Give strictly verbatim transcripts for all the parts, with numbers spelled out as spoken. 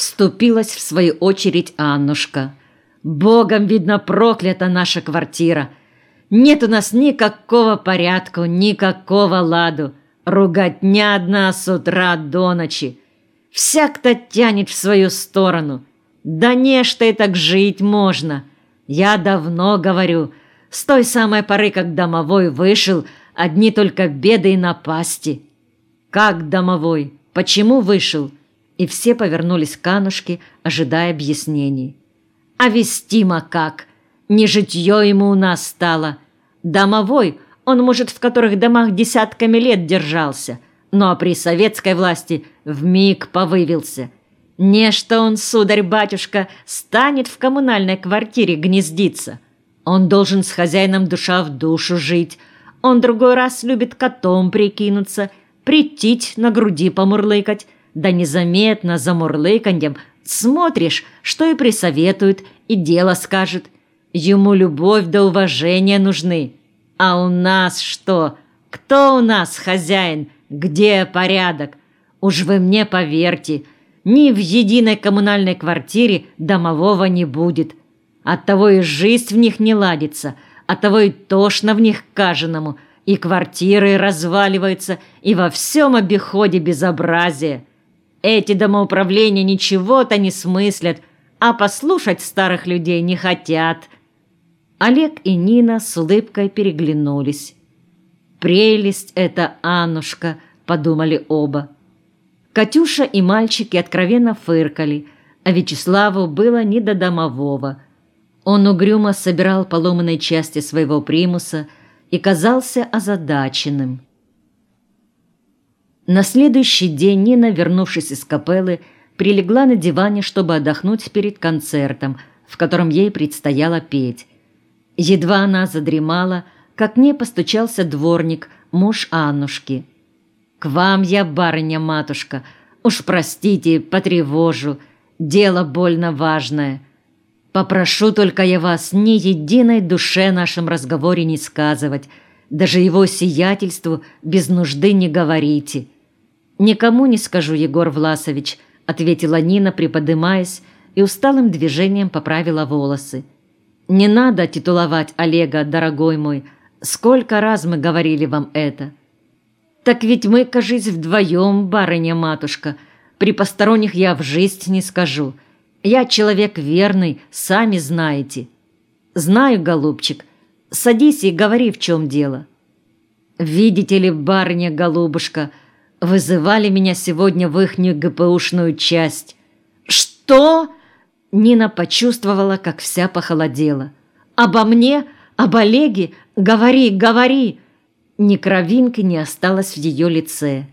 Вступилась в свою очередь Аннушка. «Богом, видно, проклята наша квартира. Нет у нас никакого порядка, никакого ладу. Руготня одна с утра до ночи. Всяк-то тянет в свою сторону. Да не что и так жить можно. Я давно говорю, с той самой поры, как домовой вышел, одни только беды и напасти». «Как домовой? Почему вышел?» И все повернулись к Аннушке, ожидая объяснений. «А вестимо как? Не житье ему у нас стало. Домовой, он, может, в которых домах десятками лет держался, но при советской власти вмиг повывился. Не что он, сударь-батюшка, станет в коммунальной квартире гнездиться. Он должен с хозяином душа в душу жить. Он другой раз любит котом прикинуться, притить на груди помурлыкать, да незаметно за мурлыканьем смотришь, что и присоветует, и дело скажет. Ему любовь да уважение нужны. А у нас что? Кто у нас хозяин? Где порядок? Уж вы мне поверьте, ни в единой коммунальной квартире домового не будет. Оттого и жизнь в них не ладится, оттого и тошно в них каженому, и квартиры разваливаются, и во всем обиходе безобразие. Эти домоуправления ничего-то не смыслят, а послушать старых людей не хотят». Олег и Нина с улыбкой переглянулись. «Прелесть это, Аннушка», — подумали оба. Катюша и мальчики откровенно фыркали, а Вячеславу было не до домового. Он угрюмо собирал поломанные части своего примуса и казался озадаченным. На следующий день Нина, вернувшись из капеллы, прилегла на диване, чтобы отдохнуть перед концертом, в котором ей предстояло петь. Едва она задремала, как к ней постучался дворник, муж Аннушки. «К вам я, барыня-матушка. Уж простите, потревожу. Дело больно важное. Попрошу только я вас ни единой душе нашем разговоре не сказывать, даже его сиятельству без нужды не говорите». «Никому не скажу, Егор Власович», — ответила Нина, приподымаясь, и усталым движением поправила волосы. «Не надо титуловать Олега, дорогой мой. Сколько раз мы говорили вам это?» «Так ведь мы, кажись, вдвоем, барыня-матушка. При посторонних я в жизнь не скажу. Я человек верный, сами знаете». «Знаю, голубчик. Садись и говори, в чем дело». «Видите ли, барыня-голубушка, вызывали меня сегодня в ихнюю ГПУшную часть». «Что?» Нина почувствовала, как вся похолодела. «Обо мне? Об Олеге? Говори, говори!» Ни кровинки не осталось в ее лице.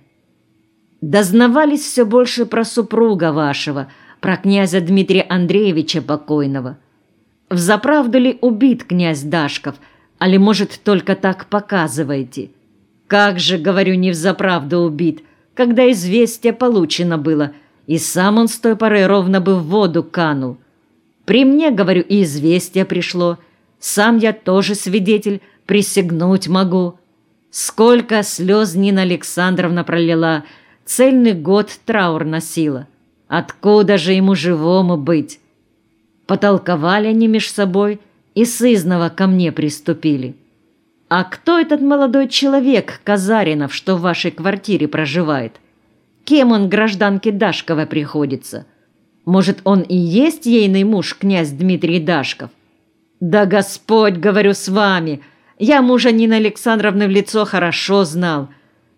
«Дознавались все больше про супруга вашего, про князя Дмитрия Андреевича покойного. Взаправду ли убит князь Дашков, али, может, только так показываете? Как же, говорю, не взаправду убит, когда известие получено было, и сам он с той поры ровно бы в воду канул. При мне, говорю, и известие пришло, сам я тоже свидетель, присягнуть могу. Сколько слез Нина Александровна пролила, цельный год траур носила. Откуда же ему живому быть?» Потолковали они меж собой и сызнова ко мне приступили. «А кто этот молодой человек, Казаринов, что в вашей квартире проживает? Кем он гражданке Дашковой приходится? Может, он и есть ейный муж, князь Дмитрий Дашков?» «Да Господь, говорю, с вами! Я мужа Нины Александровны в лицо хорошо знал.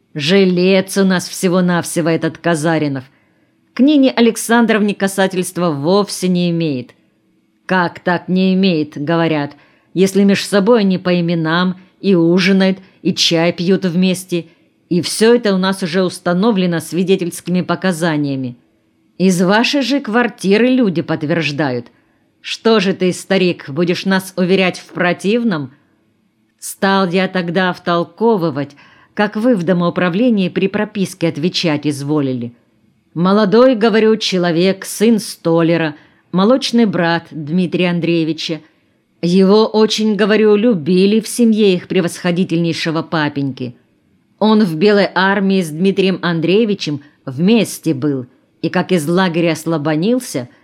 Жилец у нас всего-навсего этот Казаринов. К Нине Александровне касательства вовсе не имеет». «Как так не имеет?» — говорят, «если меж собой они по именам и ужинают, и чай пьют вместе, и все это у нас уже установлено свидетельскими показаниями. Из вашей же квартиры люди подтверждают. Что же ты, старик, будешь нас уверять в противном?» Стал я тогда втолковывать, как вы в домоуправлении при прописке отвечать изволили. «Молодой, говорю, человек, сын столяра, молочный брат Дмитрия Андреевича. Его очень, говорю, любили в семье их превосходительнейшего папеньки. Он в Белой армии с Дмитрием Андреевичем вместе был, и как из лагеря слабонился,